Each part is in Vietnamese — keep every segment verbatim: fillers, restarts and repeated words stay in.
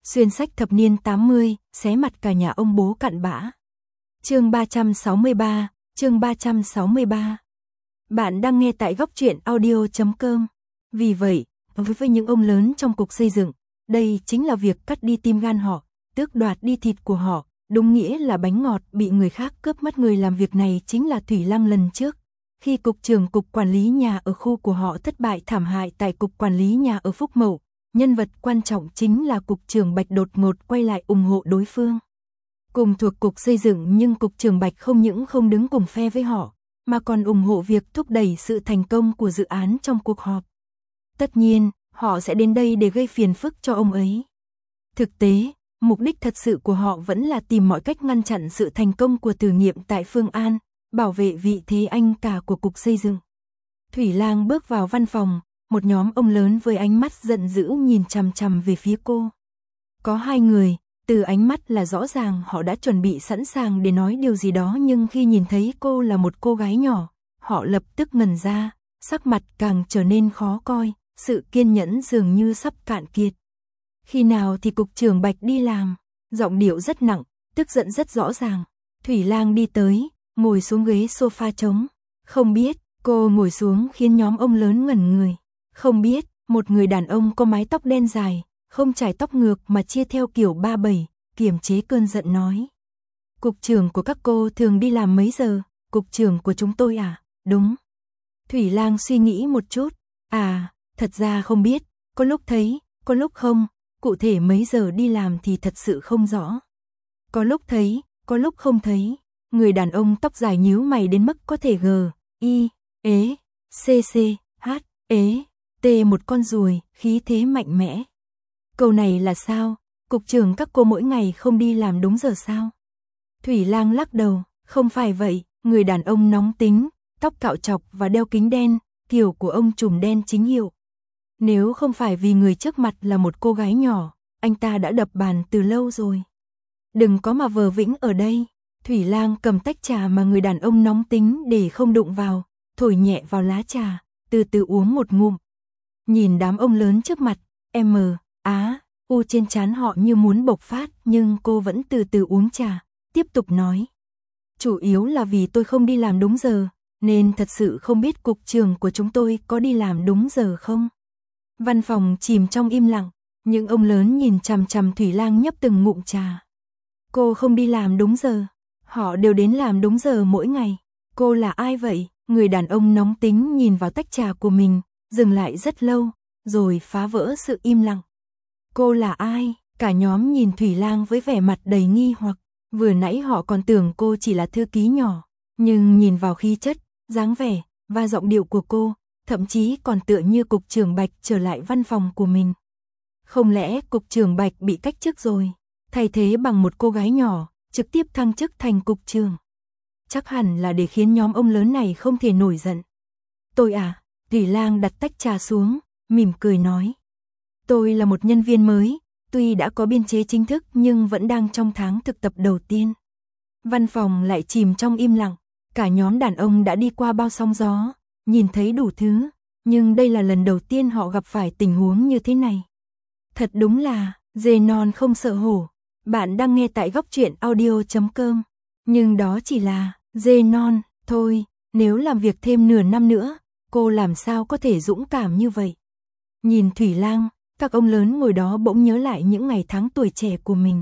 Xuyên sách thập niên tám mươi, xé mặt cả nhà ông bố cặn bã. Chương ba trăm sáu mươi ba, chương ba trăm sáu mươi ba. Bạn đang nghe tại góc truyện audio chấm com. Vì vậy, với với những ông lớn trong cục xây dựng, đây chính là việc cắt đi tim gan họ, tước đoạt đi thịt của họ, đúng nghĩa là bánh ngọt bị người khác cướp mất. Người làm việc này chính là Thủy Lăng lần trước. Khi cục trưởng cục quản lý nhà ở khu của họ thất bại thảm hại tại cục quản lý nhà ở Phúc Mậu, nhân vật quan trọng chính là cục trưởng Bạch đột ngột quay lại ủng hộ đối phương. Cùng thuộc cục xây dựng nhưng cục trưởng Bạch không những không đứng cùng phe với họ, mà còn ủng hộ việc thúc đẩy sự thành công của dự án trong cuộc họp. Tất nhiên, họ sẽ đến đây để gây phiền phức cho ông ấy. Thực tế, mục đích thật sự của họ vẫn là tìm mọi cách ngăn chặn sự thành công của thử nghiệm tại Phương An, bảo vệ vị thế anh cả của cục xây dựng. Thủy Lang bước vào văn phòng, một nhóm ông lớn với ánh mắt giận dữ nhìn chằm chằm về phía cô. Có hai người, từ ánh mắt là rõ ràng họ đã chuẩn bị sẵn sàng để nói điều gì đó, nhưng khi nhìn thấy cô là một cô gái nhỏ, họ lập tức ngẩn ra, sắc mặt càng trở nên khó coi, sự kiên nhẫn dường như sắp cạn kiệt. Khi nào thì cục trưởng Bạch đi làm? Giọng điệu rất nặng, tức giận rất rõ ràng. Thủy Lang đi tới, ngồi xuống ghế sofa trống. Không biết, cô ngồi xuống khiến nhóm ông lớn ngẩn người. Không biết, một người đàn ông có mái tóc đen dài, không chải tóc ngược mà chia theo kiểu ba bảy, kiềm chế cơn giận nói. Cục trưởng của các cô thường đi làm mấy giờ? Cục trưởng của chúng tôi à? Đúng. Thủy Lang suy nghĩ một chút. À, thật ra không biết, có lúc thấy, có lúc không, cụ thể mấy giờ đi làm thì thật sự không rõ. Có lúc thấy, có lúc không thấy. Người đàn ông tóc dài nhíu mày đến mức có thể g, i, ế, c, c, h, ế, t một con ruồi, khí thế mạnh mẽ. Câu này là sao? Cục trưởng các cô mỗi ngày không đi làm đúng giờ sao? Thủy Lang lắc đầu, không phải vậy. Người đàn ông nóng tính, tóc cạo chọc và đeo kính đen, kiểu của ông trùm đen chính hiệu. Nếu không phải vì người trước mặt là một cô gái nhỏ, anh ta đã đập bàn từ lâu rồi. Đừng có mà vờ vĩnh ở đây. Thủy Lang cầm tách trà mà người đàn ông nóng tính để không đụng vào, thổi nhẹ vào lá trà, từ từ uống một ngụm. Nhìn đám ông lớn trước mặt, M, Á, U trên trán họ như muốn bộc phát, nhưng cô vẫn từ từ uống trà, tiếp tục nói. Chủ yếu là vì tôi không đi làm đúng giờ, nên thật sự không biết cục trưởng của chúng tôi có đi làm đúng giờ không. Văn phòng chìm trong im lặng, những ông lớn nhìn chằm chằm Thủy Lang nhấp từng ngụm trà. Cô không đi làm đúng giờ, họ đều đến làm đúng giờ mỗi ngày. Cô là ai vậy? Người đàn ông nóng tính nhìn vào tách trà của mình, dừng lại rất lâu, rồi phá vỡ sự im lặng. Cô là ai? Cả nhóm nhìn Thủy Lang với vẻ mặt đầy nghi hoặc. Vừa nãy họ còn tưởng cô chỉ là thư ký nhỏ, nhưng nhìn vào khí chất, dáng vẻ và giọng điệu của cô, thậm chí còn tựa như cục trưởng Bạch trở lại văn phòng của mình. Không lẽ cục trưởng Bạch bị cách chức rồi, thay thế bằng một cô gái nhỏ, trực tiếp thăng chức thành cục trưởng? Chắc hẳn là để khiến nhóm ông lớn này không thể nổi giận. Tôi à? Thủy Lang đặt tách trà xuống, mỉm cười nói. Tôi là một nhân viên mới, tuy đã có biên chế chính thức nhưng vẫn đang trong tháng thực tập đầu tiên. Văn phòng lại chìm trong im lặng, cả nhóm đàn ông đã đi qua bao sóng gió, nhìn thấy đủ thứ, nhưng đây là lần đầu tiên họ gặp phải tình huống như thế này. Thật đúng là, dê non không sợ hổ. Bạn đang nghe tại góc truyện audio chấm com. Nhưng đó chỉ là dê non thôi, nếu làm việc thêm nửa năm nữa, cô làm sao có thể dũng cảm như vậy? Nhìn Thủy Lang, các ông lớn ngồi đó bỗng nhớ lại những ngày tháng tuổi trẻ của mình.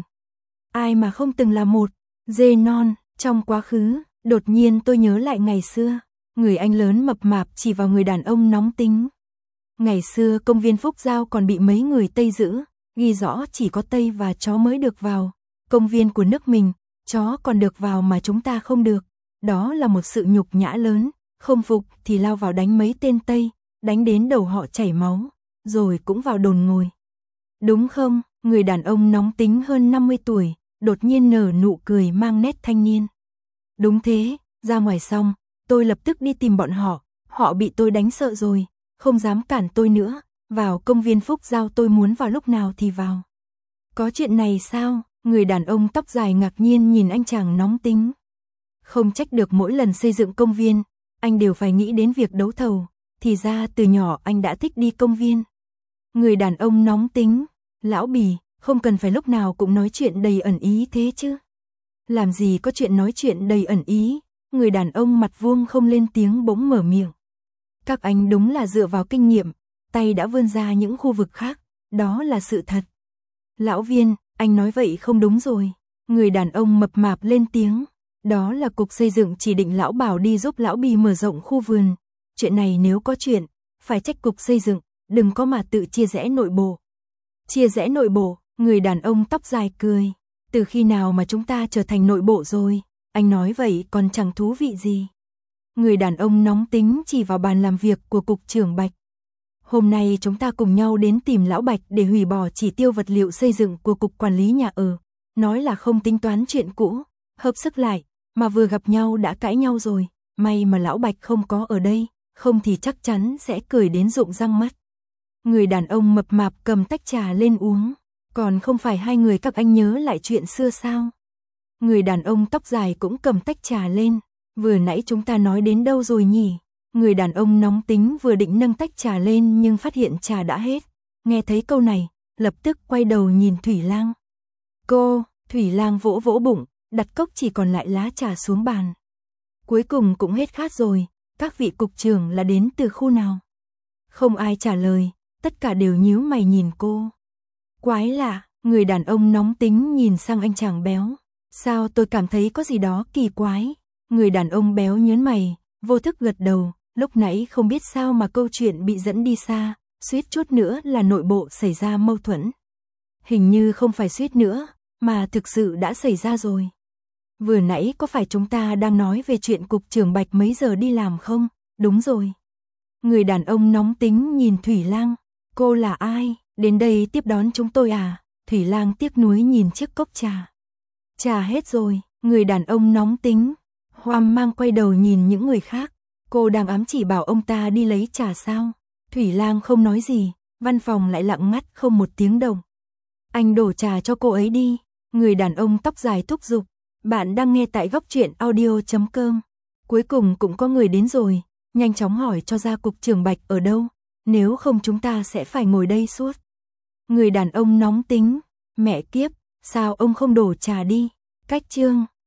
Ai mà không từng là một dê non trong quá khứ? Đột nhiên tôi nhớ lại ngày xưa. Người anh lớn mập mạp chỉ vào người đàn ông nóng tính. Ngày xưa công viên Phúc Giao còn bị mấy người Tây giữ, ghi rõ chỉ có Tây và chó mới được vào. Công viên của nước mình, chó còn được vào mà chúng ta không được. Đó là một sự nhục nhã lớn, không phục thì lao vào đánh mấy tên Tây, đánh đến đầu họ chảy máu, rồi cũng vào đồn ngồi. Đúng không? Người đàn ông nóng tính hơn năm mươi tuổi, đột nhiên nở nụ cười mang nét thanh niên. Đúng thế, ra ngoài xong, tôi lập tức đi tìm bọn họ, họ bị tôi đánh sợ rồi, không dám cản tôi nữa, vào công viên Phúc Giao tôi muốn vào lúc nào thì vào. Có chuyện này sao? Người đàn ông tóc dài ngạc nhiên nhìn anh chàng nóng tính. Không trách được mỗi lần xây dựng công viên, anh đều phải nghĩ đến việc đấu thầu, thì ra từ nhỏ anh đã thích đi công viên. Người đàn ông nóng tính, lão Bì, Không cần phải lúc nào cũng nói chuyện đầy ẩn ý thế chứ. Làm gì có chuyện nói chuyện đầy ẩn ý, người đàn ông mặt vuông không lên tiếng bỗng mở miệng. Các anh đúng là dựa vào kinh nghiệm, tay đã vươn ra những khu vực khác, đó là sự thật. Lão Viên, anh nói vậy không đúng rồi. Người đàn ông mập mạp lên tiếng. Đó là cục xây dựng chỉ định lão Bảo đi giúp lão Bì mở rộng khu vườn. Chuyện này nếu có chuyện, phải trách cục xây dựng, đừng có mà tự chia rẽ nội bộ. Chia rẽ nội bộ, người đàn ông tóc dài cười. Từ khi nào mà chúng ta trở thành nội bộ rồi, anh nói vậy còn chẳng thú vị gì. Người đàn ông nóng tính chỉ vào bàn làm việc của cục trưởng Bạch. Hôm nay chúng ta cùng nhau đến tìm lão Bạch để hủy bỏ chỉ tiêu vật liệu xây dựng của cục quản lý nhà ở. Nói là không tính toán chuyện cũ, hợp sức lại, mà vừa gặp nhau đã cãi nhau rồi. May mà lão Bạch không có ở đây, không thì chắc chắn sẽ cười đến rụng răng mất. Người đàn ông mập mạp cầm tách trà lên uống. Còn không phải hai người các anh nhớ lại chuyện xưa sao? Người đàn ông tóc dài cũng cầm tách trà lên. Vừa nãy chúng ta nói đến đâu rồi nhỉ? Người đàn ông nóng tính vừa định nâng tách trà lên nhưng phát hiện trà đã hết. Nghe thấy câu này, lập tức quay đầu nhìn Thủy Lang. Cô, Thủy Lang vỗ vỗ bụng, đặt cốc chỉ còn lại lá trà xuống bàn. Cuối cùng cũng hết khát rồi, các vị cục trưởng là đến từ khu nào? Không ai trả lời, tất cả đều nhíu mày nhìn cô. Quái lạ, người đàn ông nóng tính nhìn sang anh chàng béo. Sao tôi cảm thấy có gì đó kỳ quái? Người đàn ông béo nhớn mày, vô thức gật đầu, lúc nãy không biết sao mà câu chuyện bị dẫn đi xa, suýt chút nữa là nội bộ xảy ra mâu thuẫn. Hình như không phải suýt nữa, mà thực sự đã xảy ra rồi. Vừa nãy có phải chúng ta đang nói về chuyện cục trưởng Bạch mấy giờ đi làm không? Đúng rồi. Người đàn ông nóng tính nhìn Thủy Lang. Cô là ai? Đến đây tiếp đón chúng tôi à? Thủy Lang tiếc nuối nhìn chiếc cốc trà. Trà hết rồi, người đàn ông nóng tính. Hoang mang quay đầu nhìn những người khác. Cô đang ám chỉ bảo ông ta đi lấy trà sao? Thủy Lang không nói gì, văn phòng lại lặng ngắt không một tiếng động. Anh đổ trà cho cô ấy đi. Người đàn ông tóc dài thúc giục. Bạn đang nghe tại góc truyện audio chấm com. Cuối cùng cũng có người đến rồi, nhanh chóng hỏi cho ra cục trưởng Bạch ở đâu, nếu không chúng ta sẽ phải ngồi đây suốt. Người đàn ông nóng tính, mẹ kiếp, sao ông không đổ trà đi? Cách chương